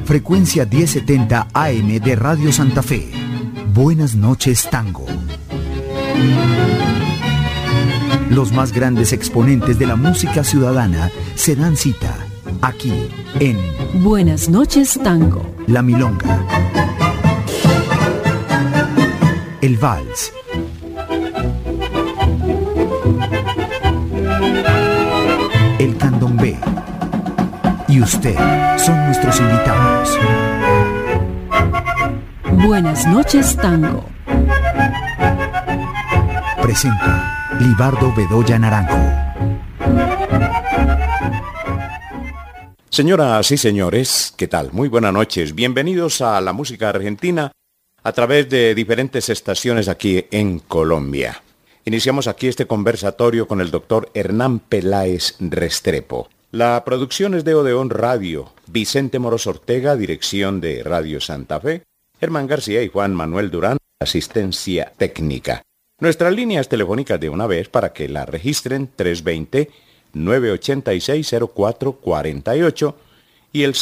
frecuencia 1070 AM de Radio Santa Fe. Buenas noches, Tango. Los más grandes exponentes de la música ciudadana se dan cita aquí en Buenas noches, Tango. La Milonga, el Vals, el Candombe y usted son nuestros invitados. Buenas noches, Tango. Presenta Libardo Bedoya Naranjo. Señoras y señores, ¿qué tal? Muy buenas noches. Bienvenidos a la música argentina a través de diferentes estaciones aquí en Colombia. Iniciamos aquí este conversatorio con el doctor Hernán Peláez Restrepo. La producción es de Odeón Radio, Vicente Moros Ortega, dirección de Radio Santa Fe, Germán García y Juan Manuel Durán, asistencia técnica. Nuestras líneas telefónicas de una vez para que la registren: 320-986-0448 y el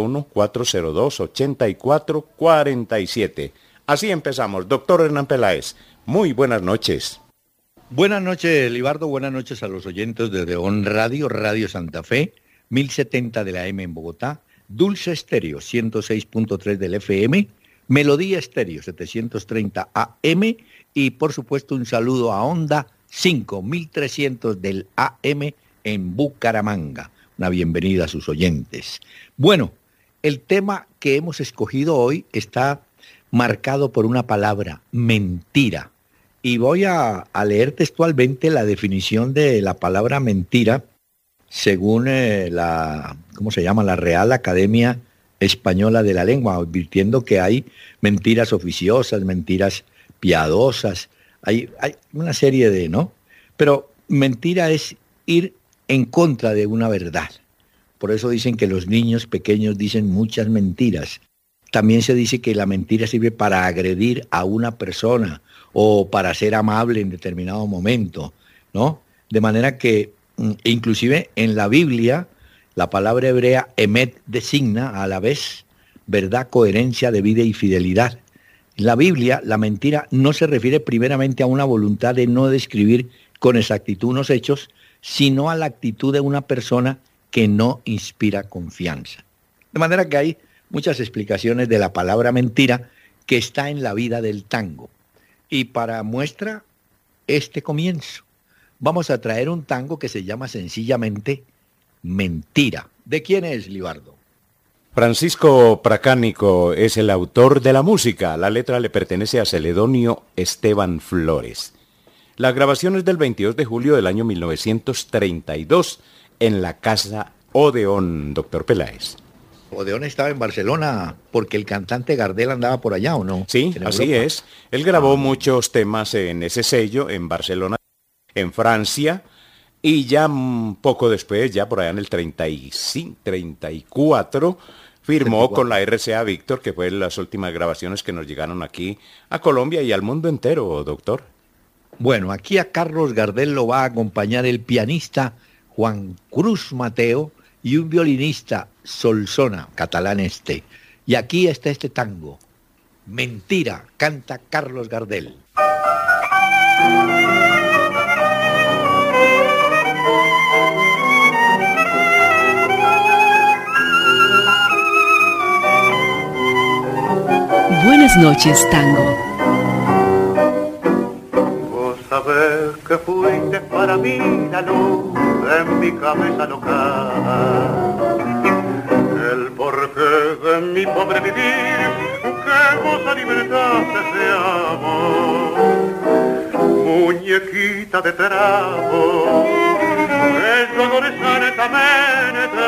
601-402-8447. Así empezamos. Doctor Hernán Peláez, muy buenas noches. Buenas noches, Libardo. Buenas noches a los oyentes de Odeón Radio, Radio Santa Fe, 1070 de la M en Bogotá, Dulce Estéreo, 106.3 del FM, Melodía Estéreo, 730 AM y, por supuesto, un saludo a Onda 5300 del AM en Bucaramanga. Una bienvenida a sus oyentes. Bueno, el tema que hemos escogido hoy está marcado por una palabra: mentira. Y voy a leer textualmente la definición de la palabra mentira según la Real Academia Española de la Lengua, advirtiendo que hay mentiras oficiosas, mentiras piadosas, hay una serie de, ¿no? Pero mentira es ir en contra de una verdad. Por eso dicen que los niños pequeños dicen muchas mentiras. También se dice que la mentira sirve para agredir a una persona o para ser amable en determinado momento, ¿no? De manera que, inclusive en la Biblia, la palabra hebrea emet designa a la vez verdad, coherencia de vida y fidelidad. En la Biblia, la mentira no se refiere primeramente a una voluntad de no describir con exactitud unos hechos, sino a la actitud de una persona que no inspira confianza. De manera que hay muchas explicaciones de la palabra mentira que está en la vida del tango. Y para muestra este comienzo, vamos a traer un tango que se llama sencillamente Mentira. ¿De quién es, Libardo? Francisco Pracánico es el autor de la música. La letra le pertenece a Celedonio Esteban Flores. La grabación es del 22 de julio del año 1932 en la Casa Odeón, doctor Peláez. Odeón estaba en Barcelona porque el cantante Gardel andaba por allá, ¿o no? Sí, así es. Él grabó muchos temas en ese sello, en Barcelona, en Francia, y ya poco después, ya por allá en el 34, firmó con la RCA Víctor, que fue las últimas grabaciones que nos llegaron aquí a Colombia y al mundo entero, doctor. Bueno, aquí a Carlos Gardel lo va a acompañar el pianista Juan Cruz Mateo y un violinista, Solsona, catalán este. Y aquí está este tango, Mentira, canta Carlos Gardel. Buenas noches, Tango. Vos sabés que fuiste para mí la luz en mi cabeza loca, el porqué de mi pobre vivir, que vos alimentaste de amor, muñequita de trapo, que yo adoré sanamente,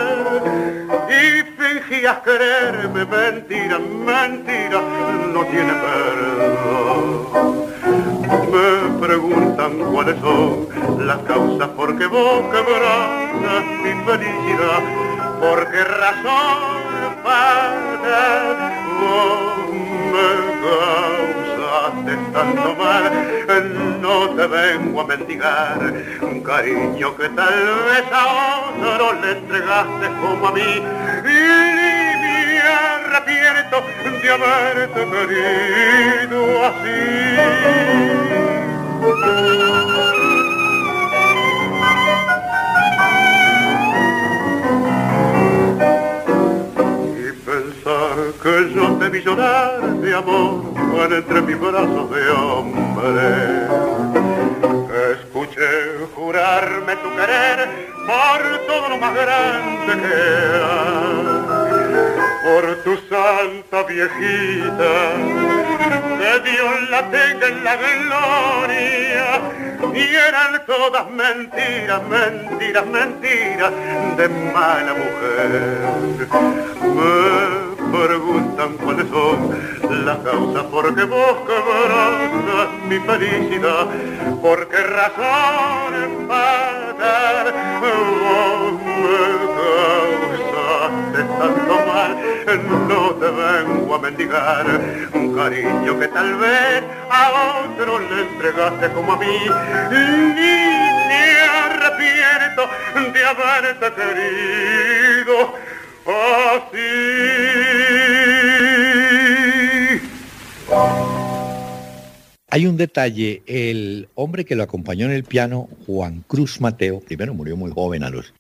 y fingías quererme. Mentira, mentira, no tiene perdón. Me preguntan cuáles son las causas por qué vos quebrantas mi felicidad, por qué razón parte vos me causaste tanto mal. No te vengo a mendigar un cariño que tal vez a otro le entregaste como a mí, y arrepiento de haberte querido así. Que yo te vi llorar de amor entre mis brazos de hombre. Escuché jurarme tu querer por todo lo más grande que hay, por tu santa viejita, que Dios la tenga en la gloria. Y eran todas mentiras, mentiras, mentiras de mala mujer. Me preguntan cuáles son las causas por qué vos quebrantas mi felicidad, por qué razones para vos me causaste tanto mal. No te vengo a mendigar un cariño que tal vez a otro le entregaste como a mí, ni me arrepiento de haberte querido así. Hay un detalle, el hombre que lo acompañó en el piano, Juan Cruz Mateo, primero murió muy joven, a los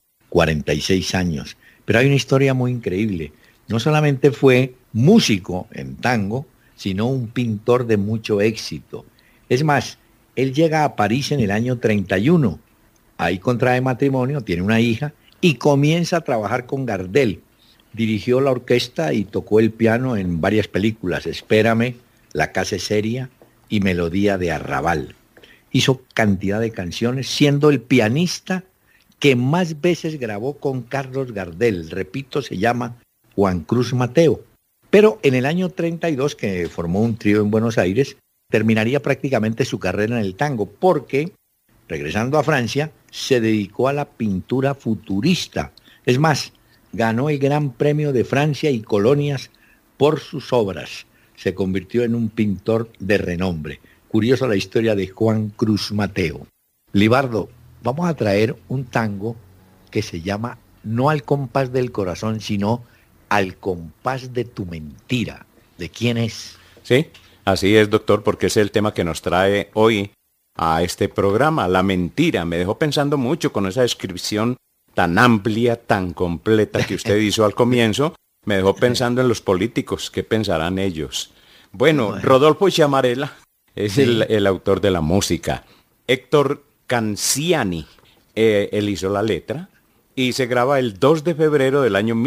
46 años, pero hay una historia muy increíble. No solamente fue músico en tango, sino un pintor de mucho éxito. Es más, él llega a París en el año 31, ahí contrae matrimonio, tiene una hija, y comienza a trabajar con Gardel. Dirigió la orquesta y tocó el piano en varias películas, Espérame, La casa es seria y Melodía de Arrabal. Hizo cantidad de canciones, siendo el pianista que más veces grabó con Carlos Gardel. Repito, se llama Juan Cruz Mateo. Pero en el año 32, que formó un trío en Buenos Aires, terminaría prácticamente su carrera en el tango, porque, regresando a Francia, se dedicó a la pintura futurista. Es más, ganó el Gran Premio de Francia y Colonias por sus obras. Se convirtió en un pintor de renombre. Curiosa la historia de Juan Cruz Mateo. Libardo, vamos a traer un tango que se llama No al compás del corazón, sino Al compás de tu mentira. ¿De quién es? Sí, así es, doctor, porque es el tema que nos trae hoy a este programa, la mentira. Me dejó pensando mucho con esa descripción tan amplia, tan completa que usted hizo al comienzo. Me dejó pensando en los políticos, ¿qué pensarán ellos? Bueno, Rodolfo Chamarela es el autor de la música. Héctor Canciani, él hizo la letra y se graba el 2 de febrero del año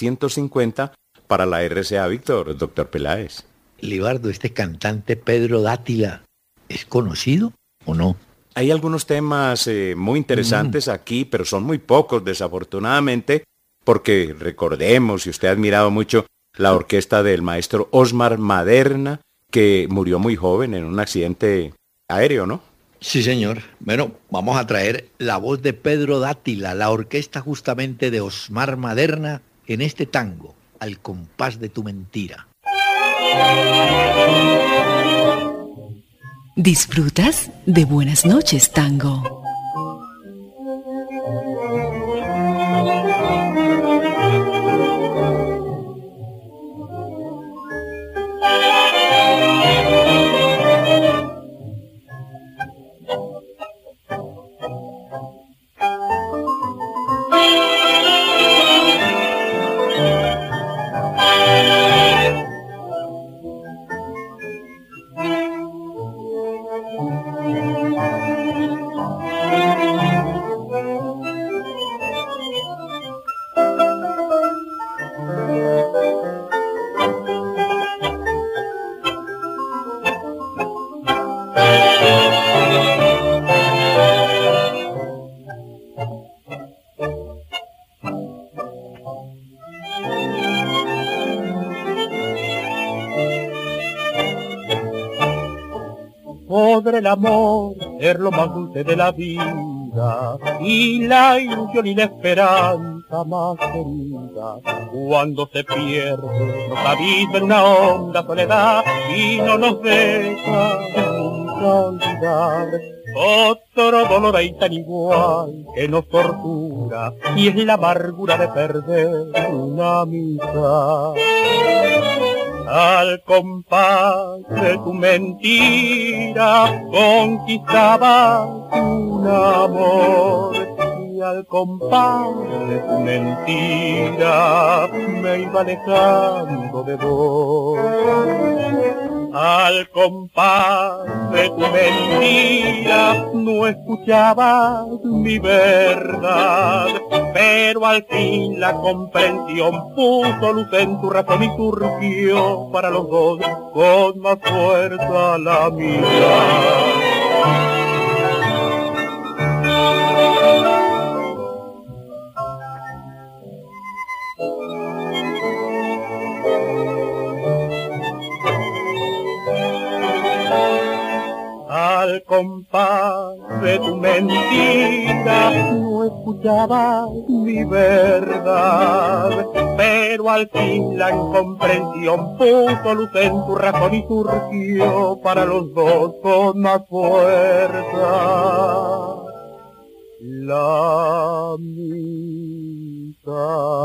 1950 para la RCA Víctor, doctor Peláez. Libardo, este cantante Pedro Dátila, ¿es conocido o no? Hay algunos temas muy interesantes aquí, pero son muy pocos, desafortunadamente, porque recordemos, y usted ha admirado mucho la orquesta del maestro Osmar Maderna, que murió muy joven en un accidente aéreo, ¿no? Sí, señor. Bueno, vamos a traer la voz de Pedro Dátila, la orquesta justamente de Osmar Maderna, en este tango, Al compás de tu mentira. ¿Disfrutas de Buenas noches, Tango? Podrá el amor ser lo más dulce de la vida y la ilusión y la esperanza más querida. Cuando se pierde, nos avisa en una honda soledad y no nos deja nunca olvidar. otro dolor hay tan igual que nos tortura, y es la amargura de perder una amistad. Al compás de tu mentira conquistaba un amor, y al compás de tu mentira me iba alejando de vos. Al compás de tu mentira no escuchabas mi verdad, pero al fin la comprensión puso luz en tu razón y surgió para los dos con más fuerza la amistad. Al compás de tu mentira no escuchaba mi verdad, pero al fin la incomprensión puso luz en tu razón y surgió para los dos con más fuerza la amistad.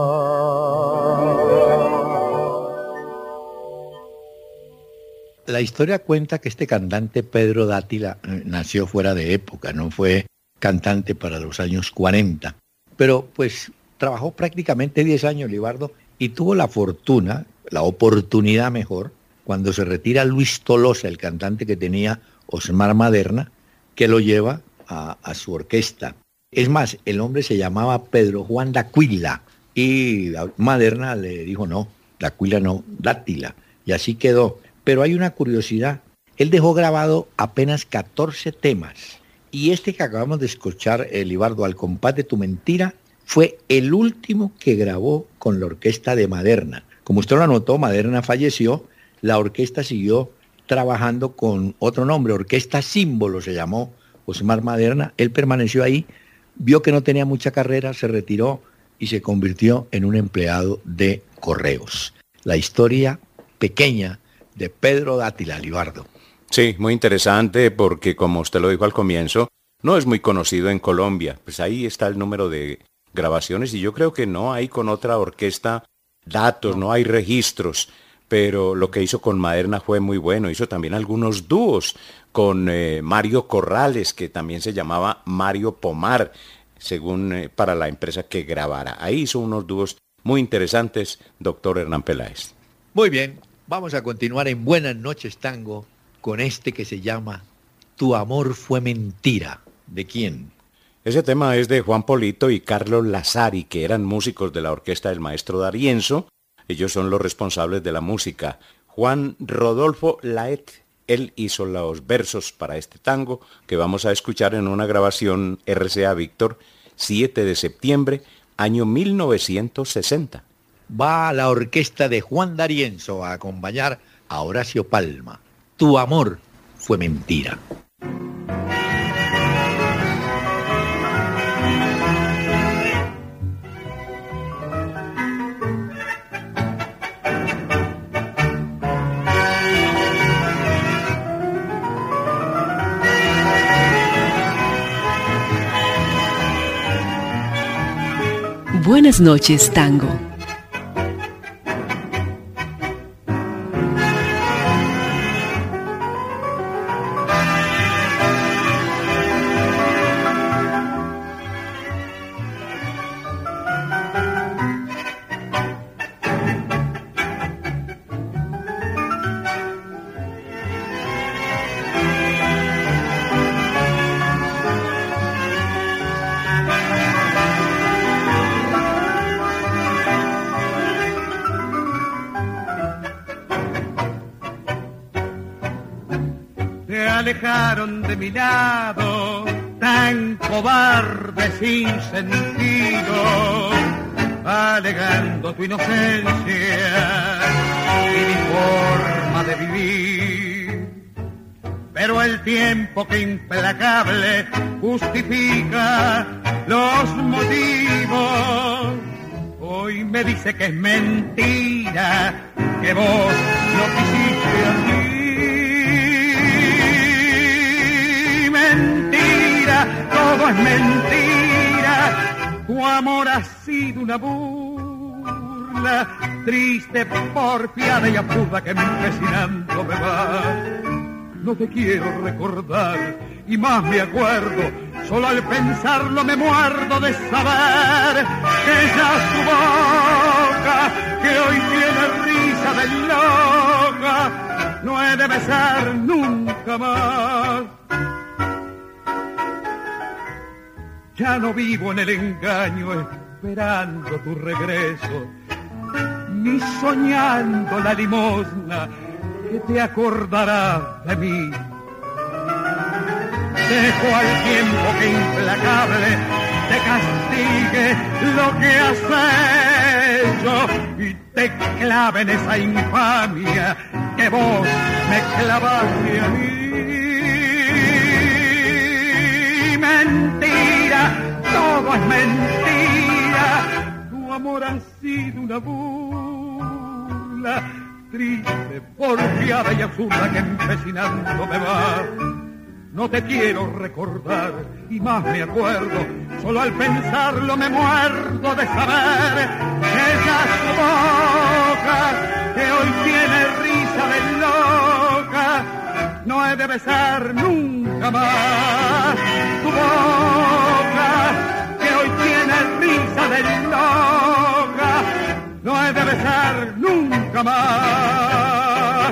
La historia cuenta que este cantante Pedro Dátila nació fuera de época, no fue cantante para los años 40, pero pues trabajó prácticamente 10 años, Libardo, y tuvo la fortuna, la oportunidad mejor, cuando se retira Luis Tolosa, el cantante que tenía Osmar Maderna, que lo lleva a su orquesta. Es más, el hombre se llamaba Pedro Juan D'Aquila, y Maderna le dijo no, D'Aquila no, Dátila, y así quedó. Pero hay una curiosidad, él dejó grabado apenas 14 temas, y este que acabamos de escuchar, Libardo, Al compás de tu mentira, fue el último que grabó con la orquesta de Maderna. Como usted lo anotó, Maderna falleció, la orquesta siguió trabajando con otro nombre, Orquesta Símbolo se llamó Osmar Maderna, él permaneció ahí, vio que no tenía mucha carrera, se retiró y se convirtió en un empleado de correos. La historia pequeña de Pedro Dátila, Libardo. Sí, muy interesante porque, como usted lo dijo al comienzo, no es muy conocido en Colombia. Pues ahí está el número de grabaciones y yo creo que no hay con otra orquesta datos, no hay registros, pero lo que hizo con Maderna fue muy bueno. Hizo también algunos dúos con Mario Corrales, que también se llamaba Mario Pomar, según para la empresa que grabara. Ahí hizo unos dúos muy interesantes, doctor Hernán Peláez. Muy bien. Vamos a continuar en Buenas noches Tango con este que se llama Tu amor fue mentira. ¿De quién? Ese tema es de Juan Polito y Carlos Lazari, que eran músicos de la orquesta del maestro D'Arienzo. Ellos son los responsables de la música. Juan Rodolfo Laet, él hizo los versos para este tango que vamos a escuchar en una grabación RCA Víctor, 7 de septiembre, año 1960. Va la orquesta de Juan D'Arienzo a acompañar a Horacio Palma. Tu amor fue mentira. Buenas noches, Tango. Alejaron de mi lado, tan cobarde sin sentido, alegando tu inocencia y mi forma de vivir. Pero el tiempo que implacable justifica los motivos, hoy me dice que es mentira, que vos lo quisiste a mí. Mentira, todo es mentira, tu amor ha sido una burla, triste, porfiada y absurda que empecinando me va. No te quiero recordar y más me acuerdo, solo al pensarlo me muerdo de saber que ya su boca, que hoy tiene risa de loca, no he de besar nunca más. Ya no vivo en el engaño esperando tu regreso, ni soñando la limosna que te acordará de mí. Dejo al tiempo que implacable te castigue lo que has hecho y te clave en esa infamia que vos me clavaste a mí. Mentira, todo es mentira, tu amor ha sido una burla, triste, porfiada y absurda que empecinando me va. No te quiero recordar y más me acuerdo, solo al pensarlo me muerdo de saber que ella su boca, que hoy tiene risa de loca, no he de besar nunca más. Tu boca, que hoy tiene risa de loca, no he de besar nunca más.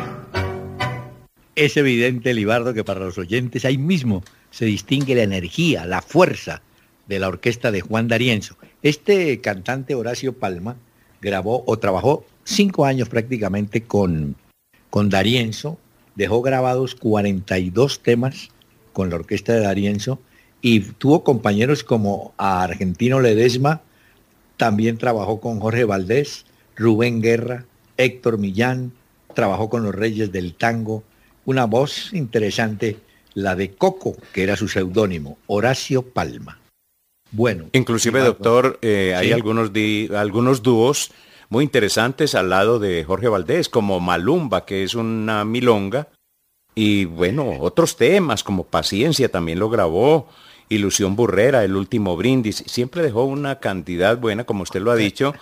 Es evidente, Libardo, que para los oyentes ahí mismo se distingue la energía, la fuerza de la orquesta de Juan D'Arienzo. Este cantante Horacio Palma grabó o trabajó 5 años prácticamente con D'Arienzo, dejó grabados 42 temas con la orquesta de D'Arienzo y tuvo compañeros como a Argentino Ledesma, también trabajó con Jorge Valdés, Rubén Guerra, Héctor Millán, trabajó con los Reyes del Tango. Una voz interesante, la de Coco, que era su seudónimo, Horacio Palma. Bueno. Inclusive, doctor, hay algunos dúos muy interesantes al lado de Jorge Valdés, como Malumba, que es una milonga, y bueno, otros temas como Paciencia también lo grabó, Ilusión Burrera, El Último Brindis, siempre dejó una cantidad buena, como usted lo ha dicho,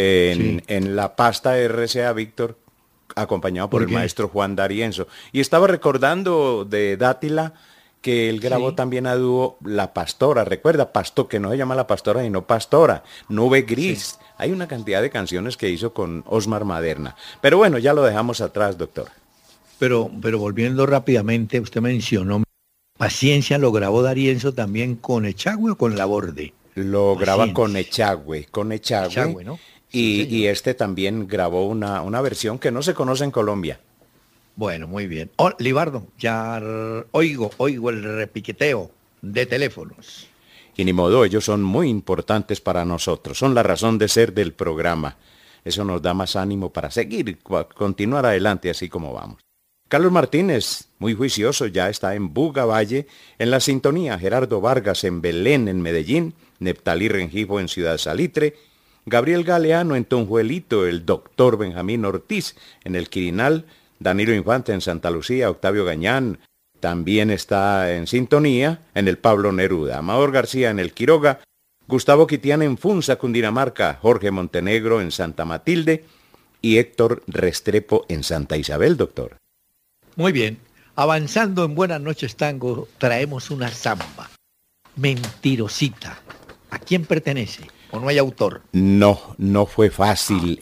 en la pasta RCA Víctor, acompañado por el maestro Juan D'Arienzo. Y estaba recordando de Dátila que él grabó también a dúo La Pastora. Recuerda, que no se llama La Pastora sino Pastora, Nube Gris. Sí. Hay una cantidad de canciones que hizo con Osmar Maderna. Pero bueno, ya lo dejamos atrás, doctor. Pero volviendo rápidamente, usted mencionó Paciencia, lo grabó D'Arienzo también con Echagüe o con Laborde. Lo graba con Echagüe, ¿no? Y este también grabó una versión que no se conoce en Colombia. Bueno, muy bien. Libardo, ya oigo el repiqueteo de teléfonos. Y ni modo, ellos son muy importantes para nosotros, son la razón de ser del programa. Eso nos da más ánimo para seguir, continuar adelante así como vamos. Carlos Martínez, muy juicioso, ya está en Buga Valle, en la sintonía. Gerardo Vargas en Belén, en Medellín. Neptalí Rengifo en Ciudad Salitre. Gabriel Galeano en Tonjuelito, el doctor Benjamín Ortiz en el Quirinal, Danilo Infante en Santa Lucía, Octavio Gañán también está en sintonía en el Pablo Neruda, Amador García en el Quiroga, Gustavo Quitián en Funza, Cundinamarca, Jorge Montenegro en Santa Matilde y Héctor Restrepo en Santa Isabel, doctor. Muy bien, avanzando en Buenas noches Tango, traemos una samba, Mentirosita. ¿A quién pertenece? ¿O no hay autor? No fue fácil.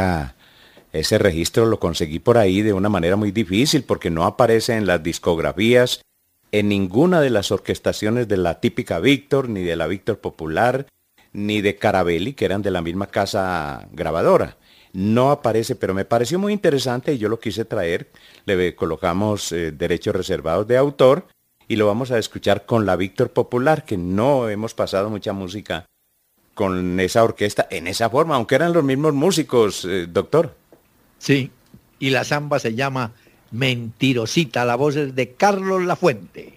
Ese registro lo conseguí por ahí de una manera muy difícil porque no aparece en las discografías, en ninguna de las orquestaciones de la típica Víctor, ni de la Víctor Popular, ni de Carabelli, que eran de la misma casa grabadora. No aparece, pero me pareció muy interesante y yo lo quise traer. Le colocamos derechos reservados de autor y lo vamos a escuchar con la Víctor Popular, que no hemos pasado mucha música con esa orquesta en esa forma, aunque eran los mismos músicos, doctor. Sí, y la samba se llama Mentirosita, la voz es de Carlos Lafuente.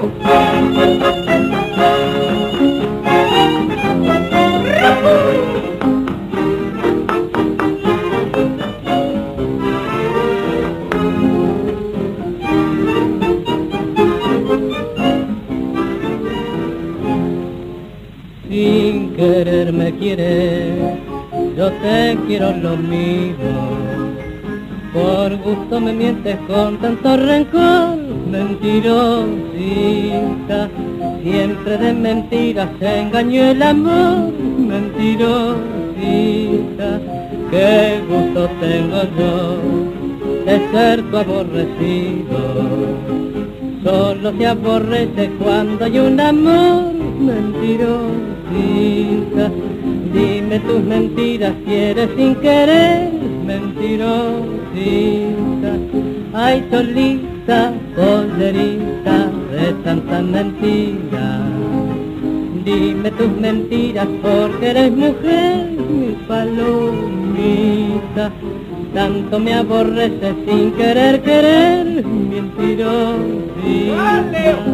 Sin querer me quieres, yo te quiero lo mismo. Por gusto me mientes con tanto rencor, mentirosita. Siempre de mentiras se engañó el amor, mentirosita. Qué gusto tengo yo de ser tu aborrecido. Solo se aborrece cuando hay un amor, mentirosita. Dime tus mentiras si eres sin querer, mentirosita. Ay, solita, pollerita, de tanta mentira. Dime tus mentiras porque eres mujer, mi palomita. Tanto me aborreces sin querer querer, mentirosita.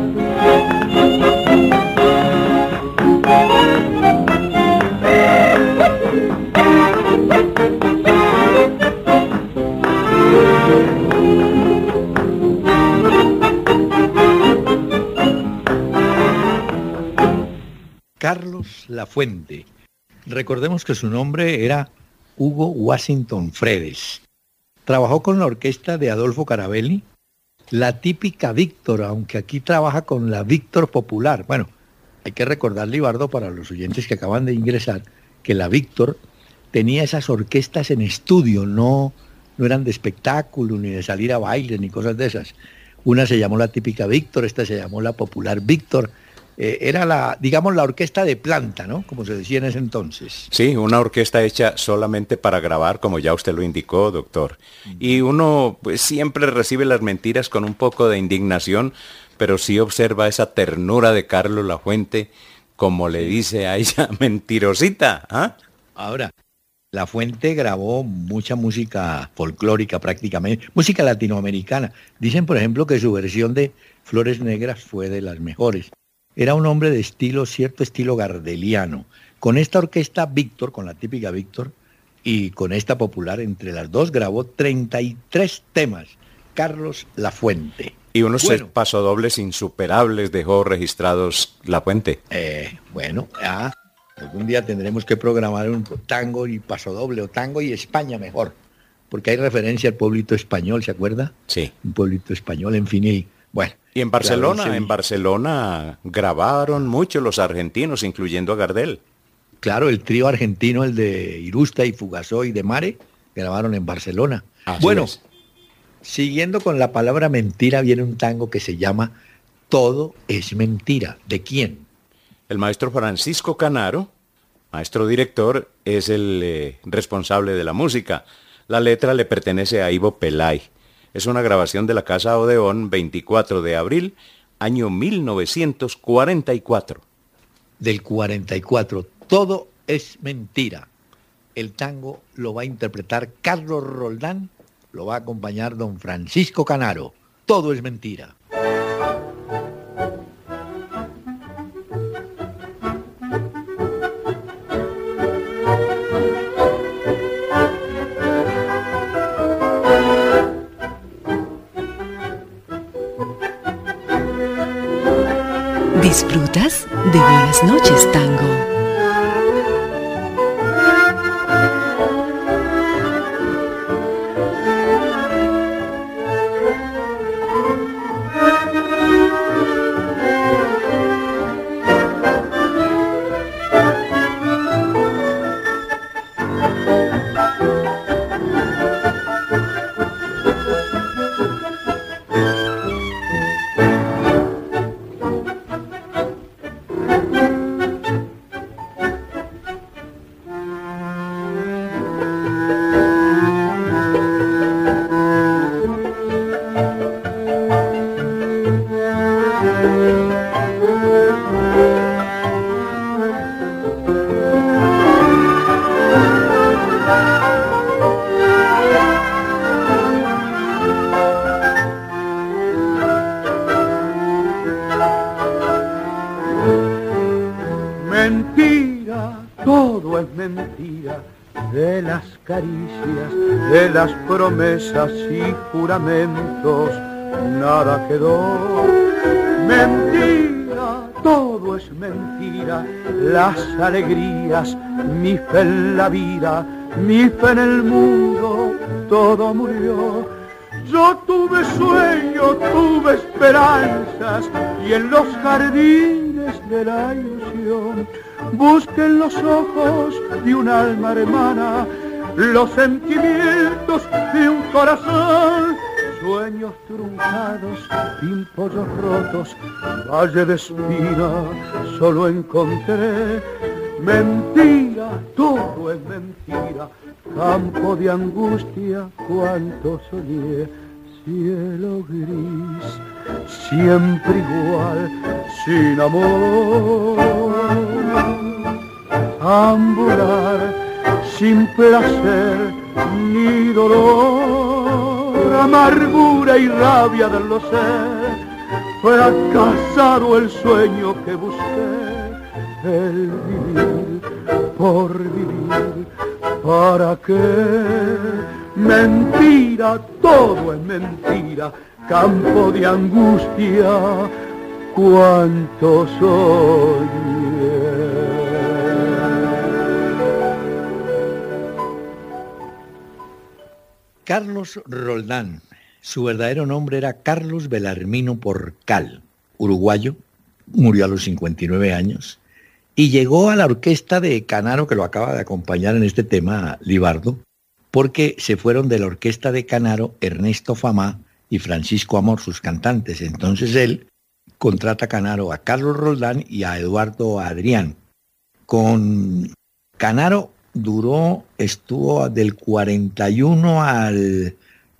Carlos Lafuente. Recordemos que su nombre era Hugo Washington Fredes. Trabajó con la orquesta de Adolfo Carabelli, la típica Víctor, aunque aquí trabaja con la Víctor Popular. Bueno, hay que recordar, Libardo, para los oyentes que acaban de ingresar, que la Víctor tenía esas orquestas en estudio, no eran de espectáculo, ni de salir a baile, ni cosas de esas. Una se llamó la típica Víctor, esta se llamó la Popular Víctor. Era la orquesta de planta, ¿no? Como se decía en ese entonces. Sí, una orquesta hecha solamente para grabar, como ya usted lo indicó, doctor. Y uno pues siempre recibe las mentiras con un poco de indignación, pero sí observa esa ternura de Carlos Lafuente, como le dice a ella, mentirosita. ¿Ah? Ahora, Lafuente grabó mucha música folclórica prácticamente, música latinoamericana. Dicen, por ejemplo, que su versión de Flores Negras fue de las mejores. Era un hombre de cierto estilo gardeliano. Con esta orquesta Víctor, con la típica Víctor, y con esta popular, entre las dos grabó 33 temas. Carlos Lafuente. Y unos pasodobles insuperables dejó registrados Lafuente. Algún día tendremos que programar un tango y pasodoble, o tango y España mejor, porque hay referencia al pueblito español, ¿se acuerda? Sí. Un pueblito español, en fin, y bueno. Y en Barcelona grabaron mucho los argentinos, incluyendo a Gardel. Claro, el trío argentino, el de Irusta y Fugazó y de Mare, grabaron en Barcelona. Así es. Siguiendo con la palabra mentira, viene un tango que se llama Todo es mentira. ¿De quién? El maestro Francisco Canaro, maestro director, es el responsable de la música. La letra le pertenece a Ivo Pelay. Es una grabación de la Casa Odeón, 24 de abril, año 1944. Del 44, Todo es mentira. El tango lo va a interpretar Carlos Roldán, lo va a acompañar don Francisco Canaro. Todo es mentira. ¿Disfrutas de Buenas noches, Tango? es mentira, de las caricias, de las promesas y juramentos, nada quedó. Mentira, todo es mentira, las alegrías, mi fe en la vida, mi fe en el mundo, todo murió. Yo tuve sueño, tuve esperanzas, y en los jardines de la ilusión busqué en los ojos de un alma hermana los sentimientos de un corazón. Sueños truncados, pimpollos rotos, valle de espina, solo encontré mentira, todo es mentira, campo de angustia, cuánto soñé, cielo gris, siempre igual, sin amor, ambular, sin placer ni dolor, amargura y rabia de lo ser, fracasado el sueño que busqué, el vivir por vivir, ¿para qué? Mentira, todo es mentira, campo de angustia, cuánto soñé. Carlos Roldán, su verdadero nombre era Carlos Belarmino Porcal, uruguayo, murió a los 59 años y llegó a la orquesta de Canaro, que lo acaba de acompañar en este tema, Libardo, porque se fueron de la orquesta de Canaro Ernesto Famá y Francisco Amor, sus cantantes. Entonces él contrata a Canaro a Carlos Roldán y a Eduardo Adrián. Con Canaro estuvo del 41 al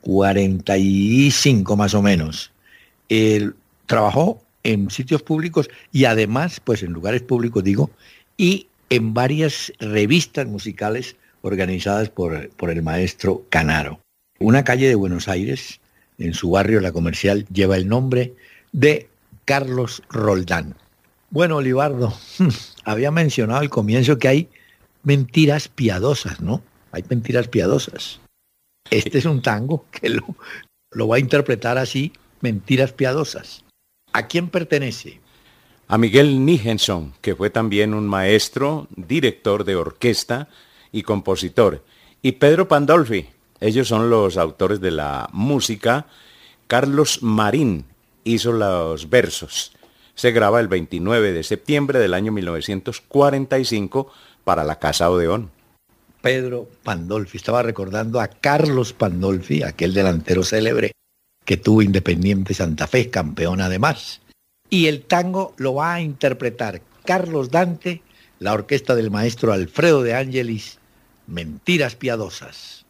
45 más o menos. Él trabajó en sitios públicos y además, pues en lugares públicos digo, y en varias revistas musicales organizadas por el maestro Canaro. Una calle de Buenos Aires, en su barrio La Comercial, lleva el nombre de Carlos Roldán. Bueno, Libardo, había mencionado al comienzo que hay mentiras piadosas, ¿no? Hay mentiras piadosas. Este es un tango que lo va a interpretar así, mentiras piadosas. ¿A quién pertenece? A Miguel Nijenson, que fue también un maestro, director de orquesta y compositor. Y Pedro Pandolfi, ellos son los autores de la música. Carlos Marín hizo los versos. Se graba el 29 de septiembre del año 1945 para la Casa Odeón. Pedro Pandolfi, estaba recordando a Carlos Pandolfi, aquel delantero célebre que tuvo Independiente Santa Fe, campeón además. Y el tango lo va a interpretar Carlos Dante, la orquesta del maestro Alfredo de Ángelis, Mentiras Piadosas.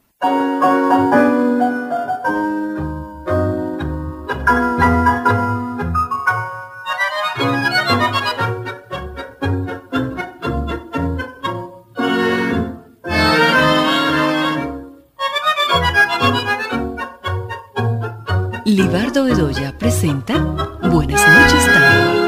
Libardo Bedoya presenta Buenas noches, Tango.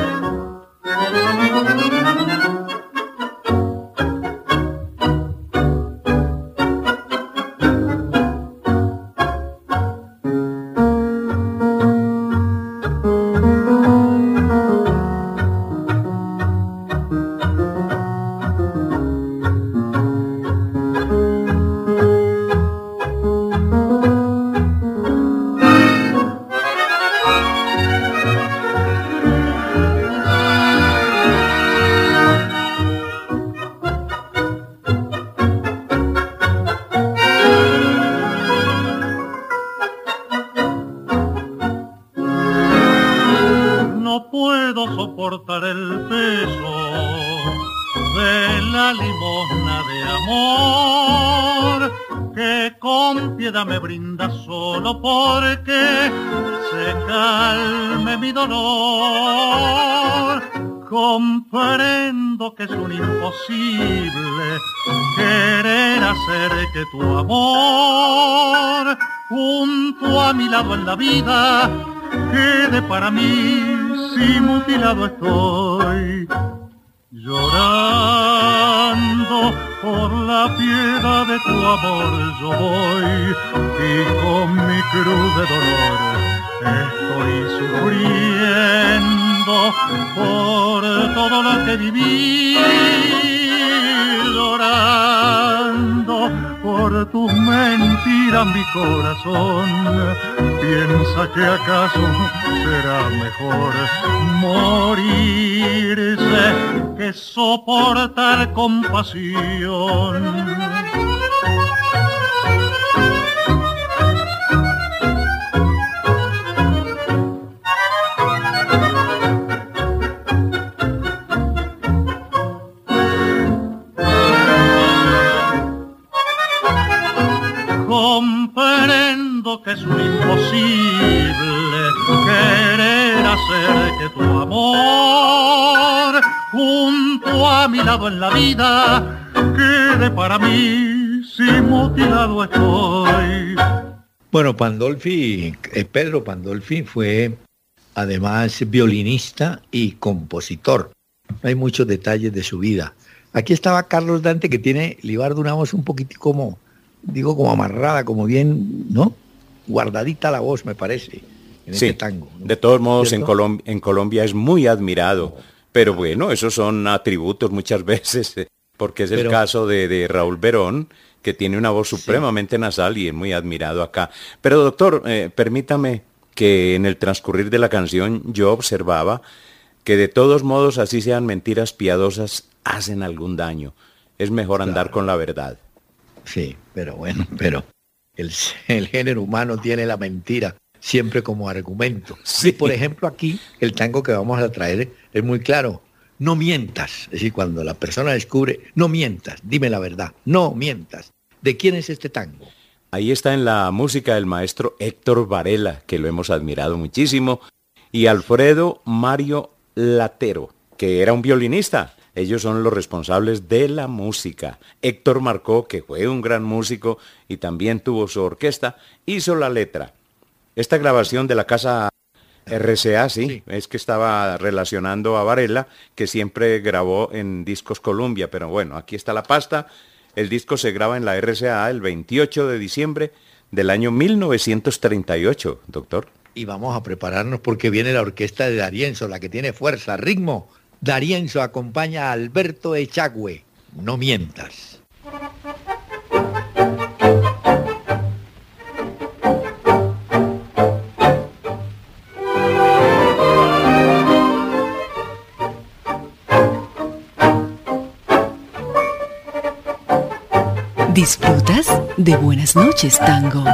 Soportar el peso de la limosna de amor que con piedad me brinda solo porque se calme mi dolor. Comprendo que es un imposible querer hacer que tu amor junto a mi lado en la vida quede para mí si mutilado estoy. Llorando por la piedad de tu amor yo voy y con mi cruz de dolor estoy sufriendo por todo lo que viví, llorando por tus mentiras mi corazón piensa que acaso será mejor morirse que soportar compasión. Comprendo que es un imposible querer hacer que tu amor junto a mi lado en la vida quede para mí si mutilado estoy. Bueno, Pedro Pandolfi fue además violinista y compositor. Hay muchos detalles de su vida. Aquí estaba Carlos Dante, que tiene, Libardo, una voz un poquitico como amarrada, como bien, ¿no? Guardadita la voz, me parece, en sí, este tango, ¿no? De todos modos, en ¿Cierto? en Colombia es muy admirado, pero bueno, esos son atributos muchas veces, porque es el caso de Raúl Verón, que tiene una voz supremamente nasal y es muy admirado acá. Pero doctor, permítame que en el transcurrir de la canción yo observaba que de todos modos, así sean mentiras piadosas, hacen algún daño. Es mejor andar con la verdad. Sí, pero bueno, el género humano tiene la mentira siempre como argumento. Sí. Y por ejemplo aquí, el tango que vamos a traer es muy claro. No mientas. Es decir, cuando la persona descubre, no mientas, dime la verdad, no mientas. ¿De quién es este tango? Ahí está en la música del maestro Héctor Varela, que lo hemos admirado muchísimo, y Alfredo Mario Latero, que era un violinista. Ellos son los responsables de la música. Héctor Marcó, que fue un gran músico y también tuvo su orquesta, hizo la letra. Esta grabación de la casa RCA, sí, es que estaba relacionando a Varela, que siempre grabó en Discos Columbia, pero bueno, aquí está la pasta. El disco se graba en la RCA el 28 de diciembre del año 1938, doctor. Y vamos a prepararnos porque viene la orquesta de D'Arienzo, la que tiene fuerza, ritmo. D'Arienzo acompaña a Alberto Echagüe. No mientas. ¿Disfrutas de Buenas noches, Tango?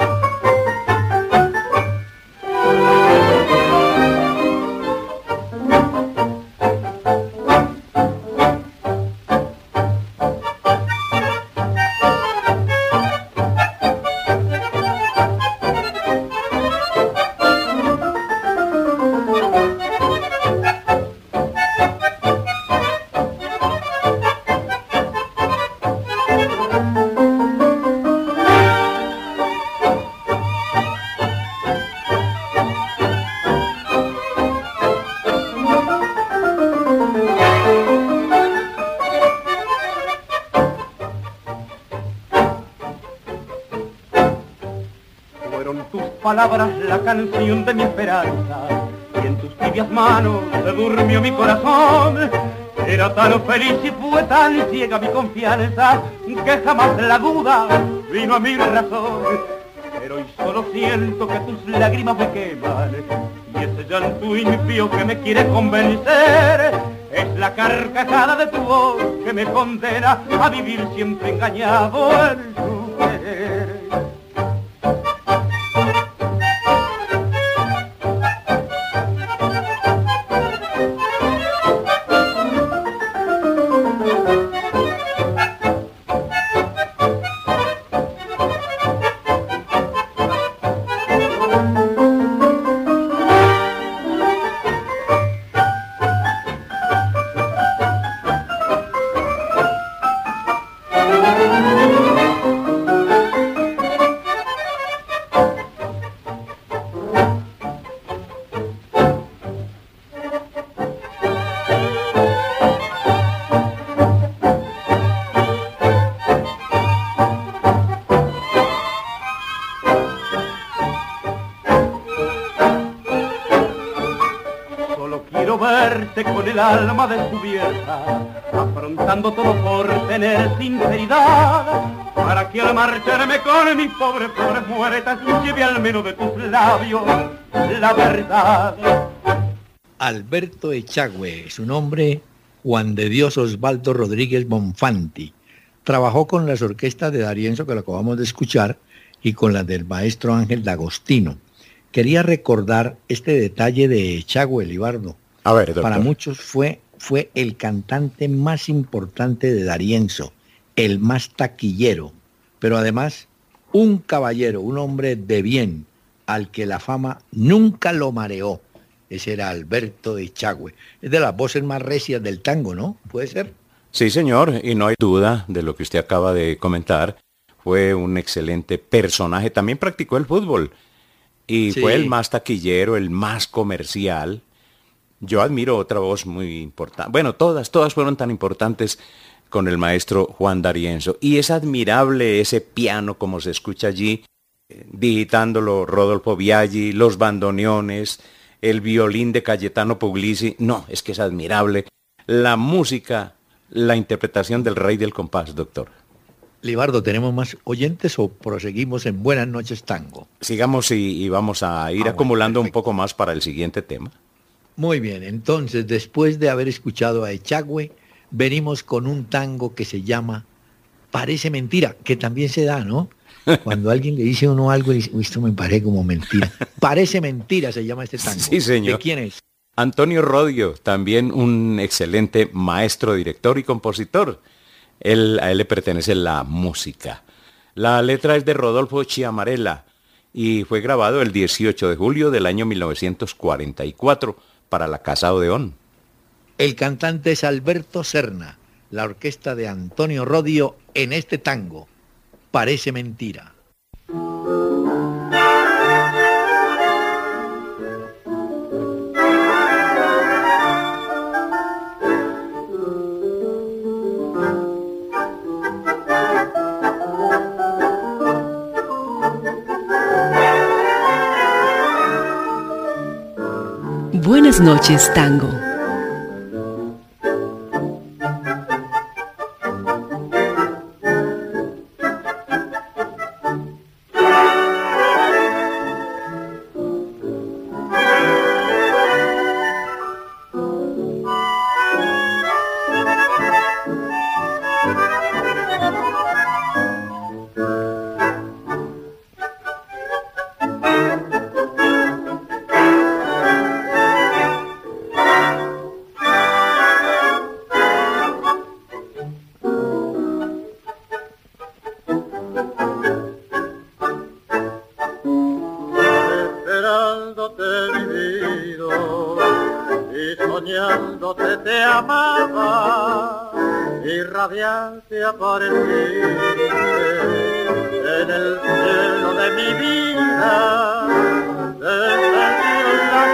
Palabras la canción de mi esperanza y en tus tibias manos se durmió mi corazón. Era tan feliz y fue tan ciega mi confianza que jamás la duda vino a mi razón. Pero hoy solo siento que tus lágrimas me queman y ese llanto impío que me quiere convencer es la carcajada de tu voz que me condena a vivir siempre engañado en tu querer. quiero verte con el alma descubierta, afrontando todo por tener sinceridad, para que al marcharme con mis pobres flores muertas lleve al menos de tus labios la verdad. Alberto Echagüe, su nombre Juan de Dios Osvaldo Rodríguez Bonfanti. Trabajó con las orquestas de D'Arienzo, que lo acabamos de escuchar, y con las del maestro Ángel D'Agostino. Quería recordar este detalle de Echagüe, Libardo. A ver, doctor. Para muchos fue el cantante más importante de D'Arienzo, el más taquillero, pero además un caballero, un hombre de bien, al que la fama nunca lo mareó. Ese era Alberto Echagüe. Es de las voces más recias del tango, ¿no? ¿Puede ser? Sí, señor, y no hay duda de lo que usted acaba de comentar. Fue un excelente personaje. También practicó el fútbol. Y sí, fue el más taquillero, el más comercial. Yo admiro otra voz muy importante. Bueno, todas fueron tan importantes con el maestro Juan D'Arienzo. Y es admirable ese piano como se escucha allí, digitándolo Rodolfo Biaggi, los bandoneones, el violín de Cayetano Puglisi. No, es que es admirable la música, la interpretación del rey del compás, doctor. Libardo, ¿tenemos más oyentes o proseguimos en Buenas noches Tango? Sigamos y vamos a ir acumulando un poco más para el siguiente tema. Muy bien, entonces después de haber escuchado a Echagüe, venimos con un tango que se llama Parece Mentira, que también se da, ¿no? Cuando alguien le dice a uno algo y dice, esto me parece como mentira. Parece Mentira se llama este tango. Sí, señor. ¿De quién es? Antonio Rodio, también un excelente maestro, director y compositor. A él le pertenece la música. La letra es de Rodolfo Chiamarella y fue grabado el 18 de julio del año 1944 para la Casa Odeón. El cantante es Alberto Serna, la orquesta de Antonio Rodio en este tango, Parece Mentira. Buenas noches, Tango. soñándote te amaba y radiante apareciste en el cielo de mi vida, descendió la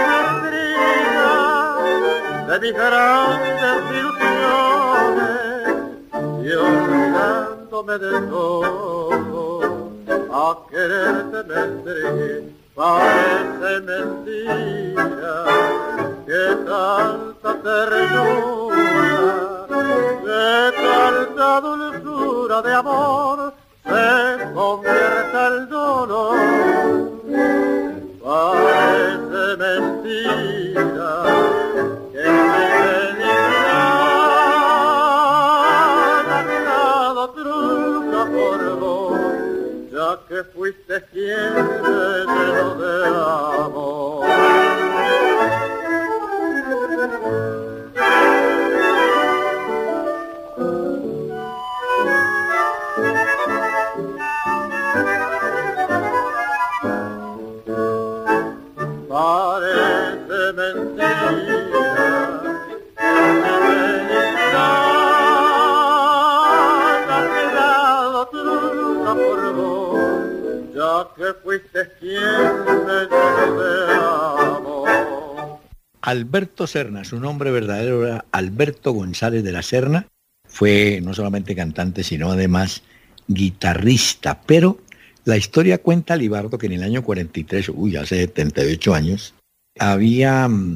estrella de mis grandes ilusiones y olvidándome de todo a quererte me entregué. Parece mentira que tanta ternura, que tanta dulzura de amor se convierta en dolor. Parece mentira que mi felicidad a mi lado trunca por vos, ya que fuiste quien me llenó de amor. Parece mentira que mi felicidad a mi lado trunca por vos, ya que fuiste quien me llenó de amor. Alberto Serna, su nombre verdadero era Alberto González de la Serna, fue no solamente cantante, sino además guitarrista, pero la historia cuenta, Libardo, que en el año 43, hace 78 años, había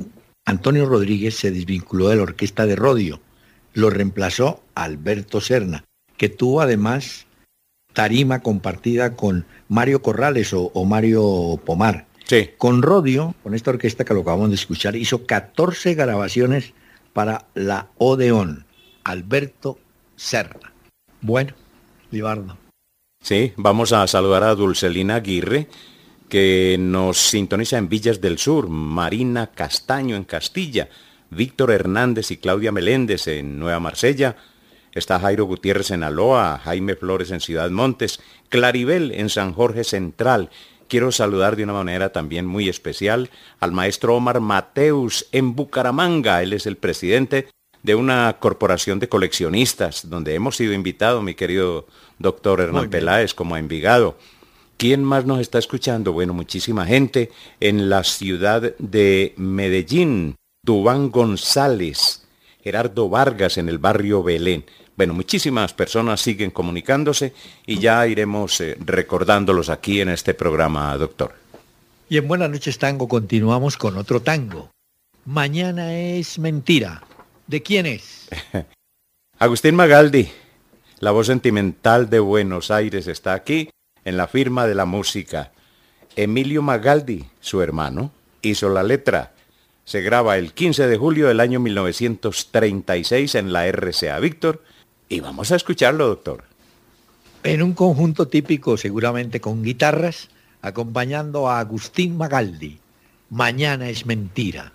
Antonio Rodríguez se desvinculó de la orquesta de Rodio. Lo reemplazó Alberto Serna, que tuvo además tarima compartida con Mario Corrales o Mario Pomar. Sí. Con Rodio, con esta orquesta que lo acabamos de escuchar, hizo 14 grabaciones para la Odeón, Alberto Serna. Bueno, Libardo. Sí, vamos a saludar a Dulcelina Aguirre, que nos sintoniza en Villas del Sur, Marina Castaño en Castilla, Víctor Hernández y Claudia Meléndez en Nueva Marsella, está Jairo Gutiérrez en Aloa, Jaime Flores en Ciudad Montes, Claribel en San Jorge Central. Quiero saludar de una manera también muy especial al maestro Omar Mateus en Bucaramanga. Él es el presidente de una corporación de coleccionistas, donde hemos sido invitados, mi querido doctor Hernán Peláez, como a Envigado. ¿Quién más nos está escuchando? Bueno, muchísima gente en la ciudad de Medellín, Dubán González, Gerardo Vargas en el barrio Belén. Bueno, muchísimas personas siguen comunicándose y ya iremos recordándolos aquí en este programa, doctor. Y en Buenas noches Tango continuamos con otro tango. Mañana es mentira. ¿De quién es? Agustín Magaldi, la voz sentimental de Buenos Aires, está aquí en la firma de la música. Emilio Magaldi, su hermano, hizo la letra. Se graba el 15 de julio del año 1936 en la RCA Víctor. Y vamos a escucharlo, doctor. En un conjunto típico, seguramente con guitarras, acompañando a Agustín Magaldi. Mañana es mentira.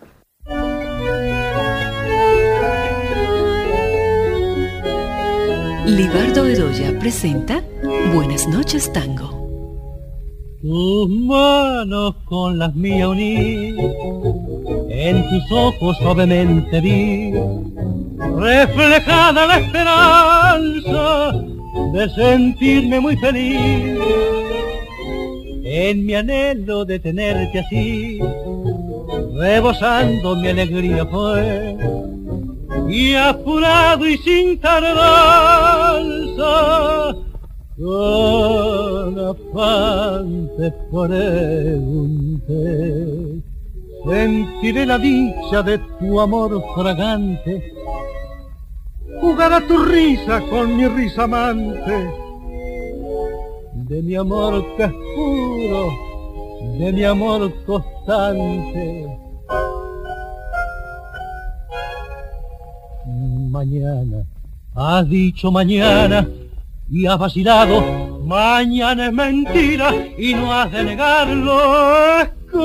Libardo Bedoya presenta Buenas noches Tango. Tus manos con las mías uní, en tus ojos suavemente vi reflejada la esperanza de sentirme muy feliz. En mi anhelo de tenerte así, rebosando mi alegría fue, y apurado y sin tardanza, con afán te pregunté, sentiré la dicha de tu amor fragante, jugar a tu risa con mi risa amante, de mi amor que es puro, de mi amor constante. Mañana, has dicho mañana y has vacilado, mañana es mentira y no has de negarlo.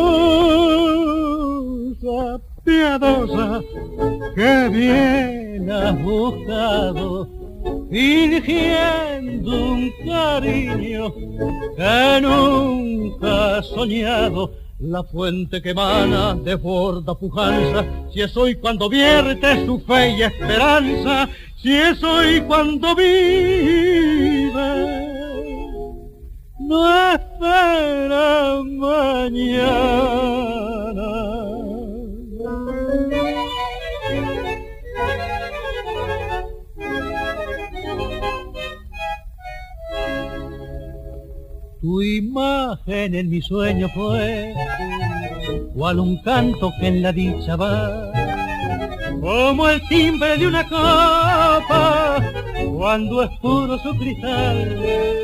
Excusa piadosa que bien has buscado, fingiendo un cariño que nunca has soñado. La fuente que emana desborda pujanza, si es hoy cuando vierte su fe y esperanza, si es hoy cuando vive, no espera mañana. Tu imagen en mi sueño fue, cual un canto que en la dicha va, como el timbre de una copa, cuando es puro su cristal.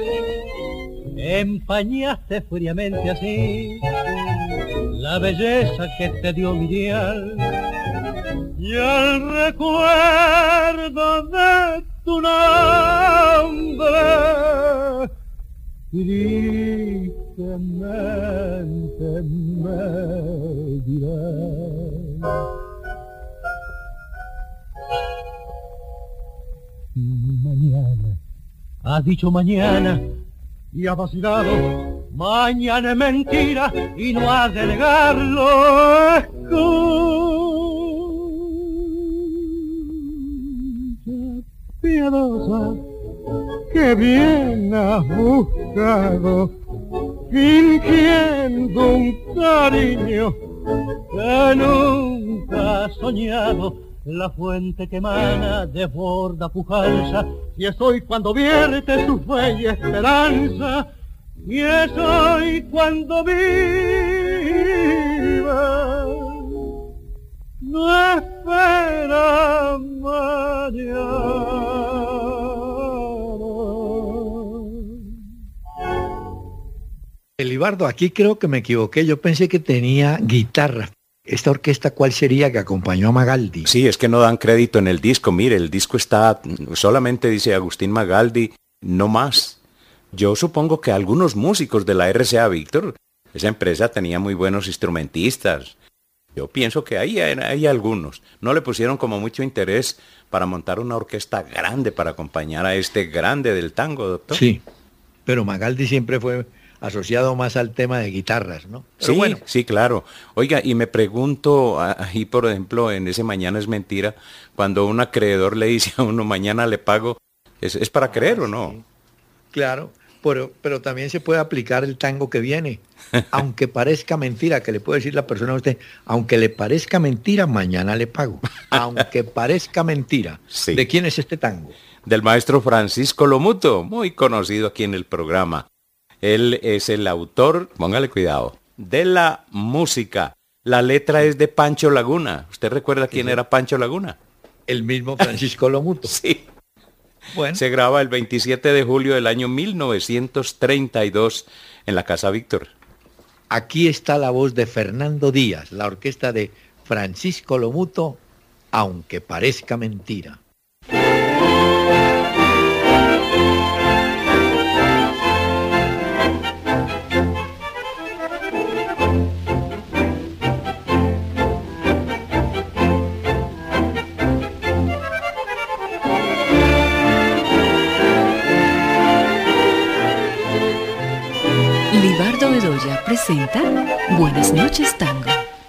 Empañaste fríamente así la belleza que te dio mi dial, y el recuerdo de tu nombre tristemente me dirá. Mañana, has dicho mañana y has vacilado, mañana es mentira y no has de negarlo. Escucha, piadosa, que bien has buscado, fingiendo un cariño que nunca has soñado. La fuente que emana desborda pujanza, y es hoy cuando vierte su fe y esperanza, y es hoy cuando vive, no espera mañana. Elibardo, aquí creo que me equivoqué, yo pensé que tenía guitarra. ¿Esta orquesta cuál sería que acompañó a Magaldi? Sí, es que no dan crédito en el disco. Mire, el disco está, solamente dice Agustín Magaldi, no más. Yo supongo que algunos músicos de la RCA Víctor, esa empresa tenía muy buenos instrumentistas. Yo pienso que hay algunos. No le pusieron como mucho interés para montar una orquesta grande para acompañar a este grande del tango, doctor. Sí, pero Magaldi siempre fue asociado más al tema de guitarras, ¿no? Pero sí, bueno. Sí, claro. Oiga, y me pregunto, ahí por ejemplo, en ese Mañana es mentira, cuando un acreedor le dice a uno, mañana le pago, ¿es para creer o no? Sí. Claro, pero también se puede aplicar el tango que viene. Aunque parezca mentira, que le puede decir la persona a usted, aunque le parezca mentira, mañana le pago. Aunque parezca mentira. Sí. ¿De quién es este tango? Del maestro Francisco Lomuto, muy conocido aquí en el programa. Él es el autor, póngale cuidado, de la música. La letra es de Pancho Laguna. ¿Usted recuerda quién era Pancho Laguna? El mismo Francisco Lomuto. Sí. Bueno. Se graba el 27 de julio del año 1932 en la Casa Víctor. Aquí está la voz de Fernando Díaz, la orquesta de Francisco Lomuto, aunque parezca mentira. Libardo Bedoya presenta Buenas noches, Tango.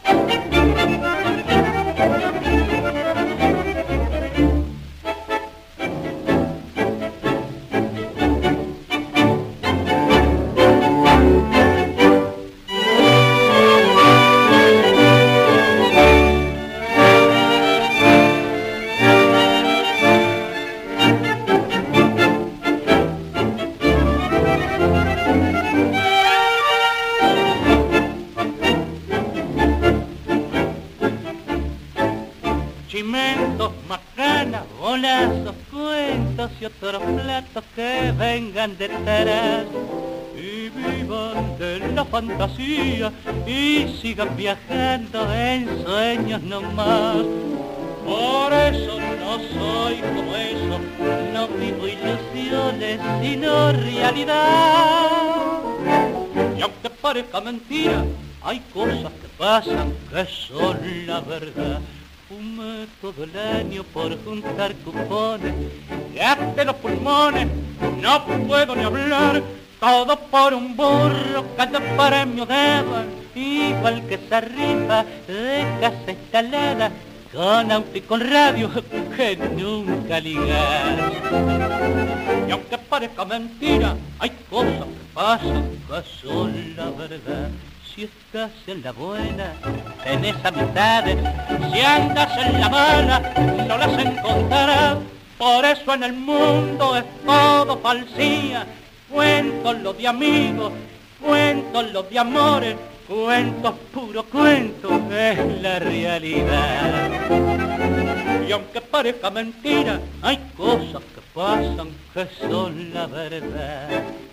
Chimentos, macanas, bolazos, cuentos y otros platos que vengan detrás y vivan de la fantasía y sigan viajando en sueños nomás. Por eso no soy como eso, no vivo ilusiones sino realidad. Y aunque parezca mentira, hay cosas que pasan que son la verdad. Fumé todo el año por juntar cupones, gasté los pulmones, no puedo ni hablar, todo por un burro, cada premio daban, igual que esa rifa de casa instalada, con auto y con radio que nunca ligás. Y aunque parezca mentira, hay cosas que pasan que son la verdad. Si estás en la buena, tenés amistades, si andas en la mala, no las encontrarás. Por eso en el mundo es todo falsía, cuentos los de amigos, cuentos los de amores, cuentos puro cuento, es la realidad. Y aunque parezca mentira, hay cosas que pasan que son la verdad.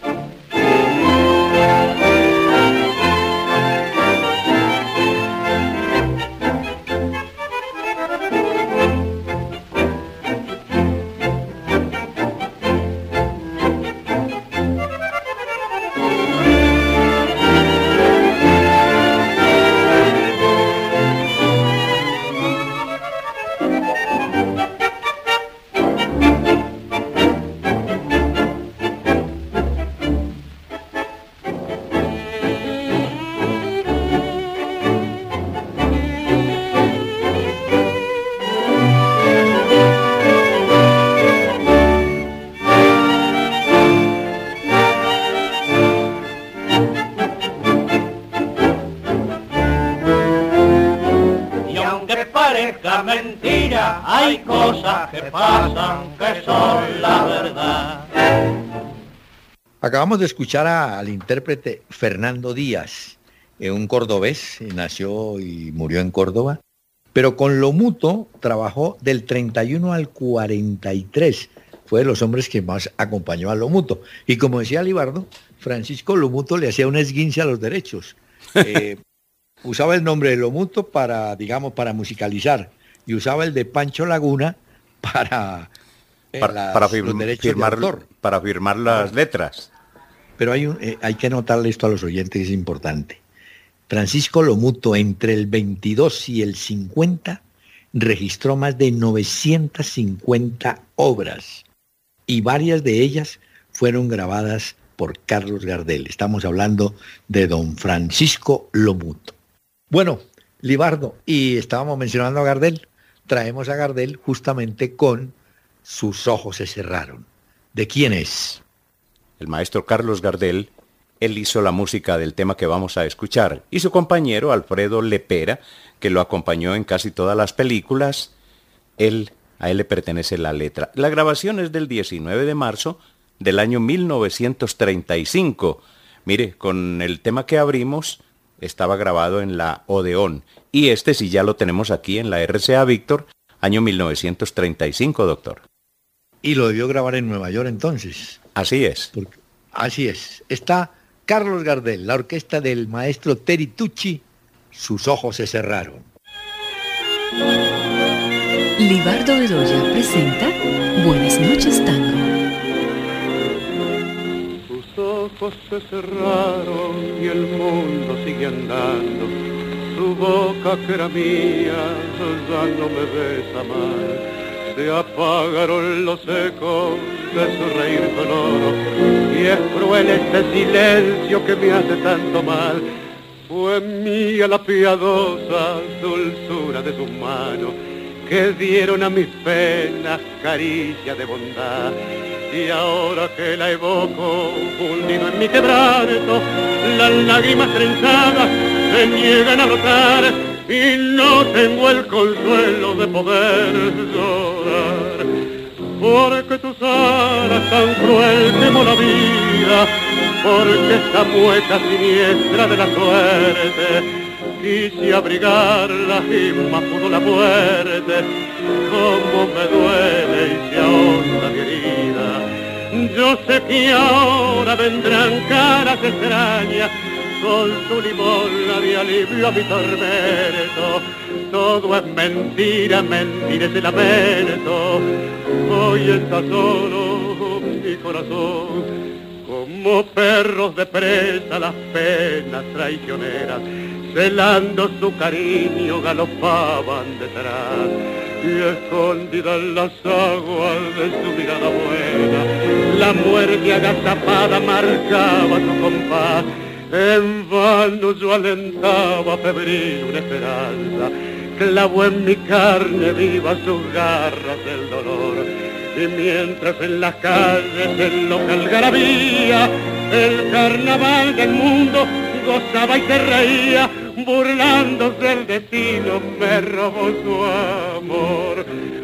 Mentira, hay cosas que pasan que son la verdad. Acabamos de escuchar al intérprete Fernando Díaz, un cordobés, nació y murió en Córdoba, Pero con Lomuto trabajó del 31 al 43. Fue de los hombres que más acompañó a Lomuto. Y como decía Libardo, Francisco Lomuto le hacía un esguince a los derechos. Usaba el nombre de Lomuto para, digamos, para musicalizar. Y usaba el de Pancho Laguna para los derechos de autor. Para firmar las letras. Pero hay que notarle esto a los oyentes, es importante. Francisco Lomuto, entre el 22 y el 50, registró más de 950 obras y varias de ellas fueron grabadas por Carlos Gardel. Estamos hablando de don Francisco Lomuto. Bueno, Libardo, y estábamos mencionando a Gardel, traemos a Gardel justamente con Sus ojos se cerraron. ¿De quién es? El maestro Carlos Gardel. Él hizo la música del tema que vamos a escuchar y su compañero Alfredo Lepera, que lo acompañó en casi todas las películas, a él le pertenece la letra. La grabación es del 19 de marzo del año 1935. Mire, con el tema que abrimos estaba grabado en la Odeón y este sí ya lo tenemos aquí en la RCA Víctor, año 1935, doctor. Y lo debió grabar en Nueva York entonces. Así es. Así es. Está Carlos Gardel, la orquesta del maestro Terry Tucci, Sus ojos se cerraron. Libardo Bedoya presenta Buenas noches, Tango. Sus ojos se cerraron y el mundo sigue andando. Su boca que era mía ya no me besa más. Se apagaron los ecos de su reír sonoro y es cruel este silencio que me hace tanto mal. Fue mía la piadosa dulzura de sus manos que dieron a mis penas caricia de bondad. Y ahora que la evoco, hundido en mi quebranto, las lágrimas trenzadas se niegan a brotar y no tengo el consuelo de poder llorar. Porque tus alas tan cruel quemó la vida, porque esta mueca siniestra de la suerte quise abrigarla y más pudo la muerte. Cómo me duele y se ahonda mi herida. Yo sé que ahora vendrán caras extrañas con su limosna de alivio a mi tormento. Todo es mentira, mentira ese lamento. Hoy está solo mi corazón, como perros de presa las penas traicioneras, celando su cariño galopaban detrás. Y escondida en las aguas de su mirada buena, la muerte agazapada marcaba su compás. En vano yo alentaba febril una esperanza, clavó en mi carne viva sus garras del dolor. Y mientras en las calles en loca algarabía, el carnaval del mundo gozaba y se reía, burlándose del destino me robó su amor.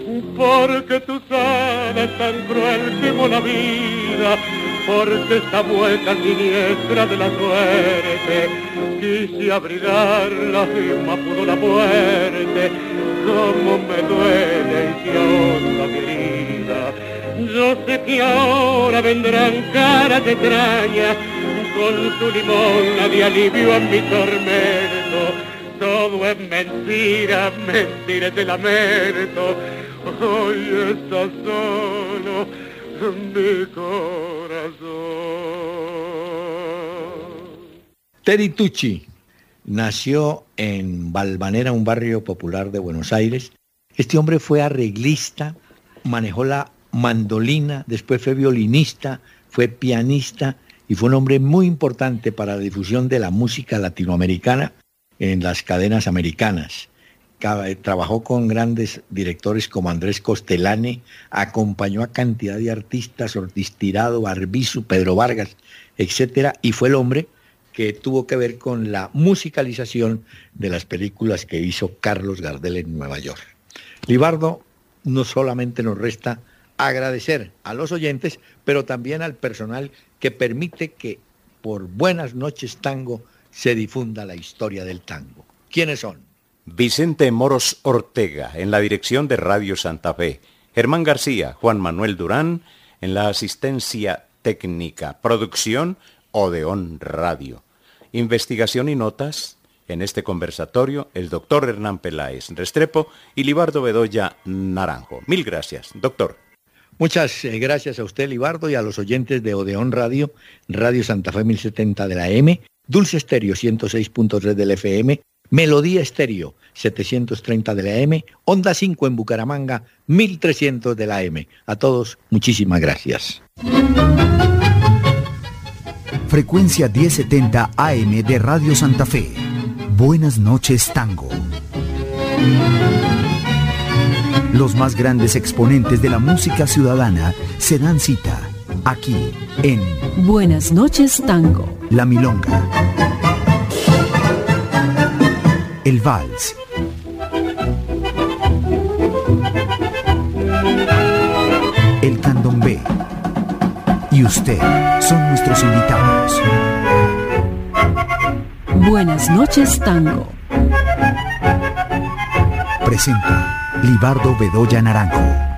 Porque tus alas tan cruel quemó la vida, porque esta mueca siniestra de la suerte quise abrigarla y más pudo la muerte. Cómo me duele y se ahonda mi herida. Yo sé que ahora vendrán caras extrañas con su limosna de alivio a mi tormento. Todo es mentira, mentira es el lamento. Hoy está solo mi corazón. Terry Tucci nació en Valvanera, un barrio popular de Buenos Aires. Este hombre fue arreglista, manejó la mandolina, después fue violinista, fue pianista y fue un hombre muy importante para la difusión de la música latinoamericana en las cadenas americanas. Trabajó con grandes directores como Andrés Costelane, acompañó a cantidad de artistas, Ortiz Tirado, Barbizu, Pedro Vargas, etcétera, y fue el hombre que tuvo que ver con la musicalización de las películas que hizo Carlos Gardel en Nueva York. Libardo, no solamente nos resta agradecer a los oyentes, pero también al personal que permite que por Buenas noches Tango se difunda la historia del tango. ¿Quiénes son? Vicente Moros Ortega en la dirección de Radio Santa Fe, Germán García, Juan Manuel Durán en la asistencia técnica, producción Odeón Radio. Investigación y notas en este conversatorio el doctor Hernán Peláez Restrepo y Libardo Bedoya Naranjo. Mil gracias, doctor. Muchas gracias a usted, Libardo, y a los oyentes de Odeón Radio, Radio Santa Fe 1070 de la AM, Dulce Estéreo 106.3 del FM, Melodía Estéreo 730 de la AM, Onda 5 en Bucaramanga 1300 de la AM. A todos, muchísimas gracias. Frecuencia 1070 AM de Radio Santa Fe. Buenas noches, Tango. Los más grandes exponentes de la música ciudadana se dan cita aquí en Buenas noches, Tango. La Milonga, el Vals, el Candombe y usted son nuestros invitados. Buenas noches, Tango. Presenta Libardo Bedoya Naranjo.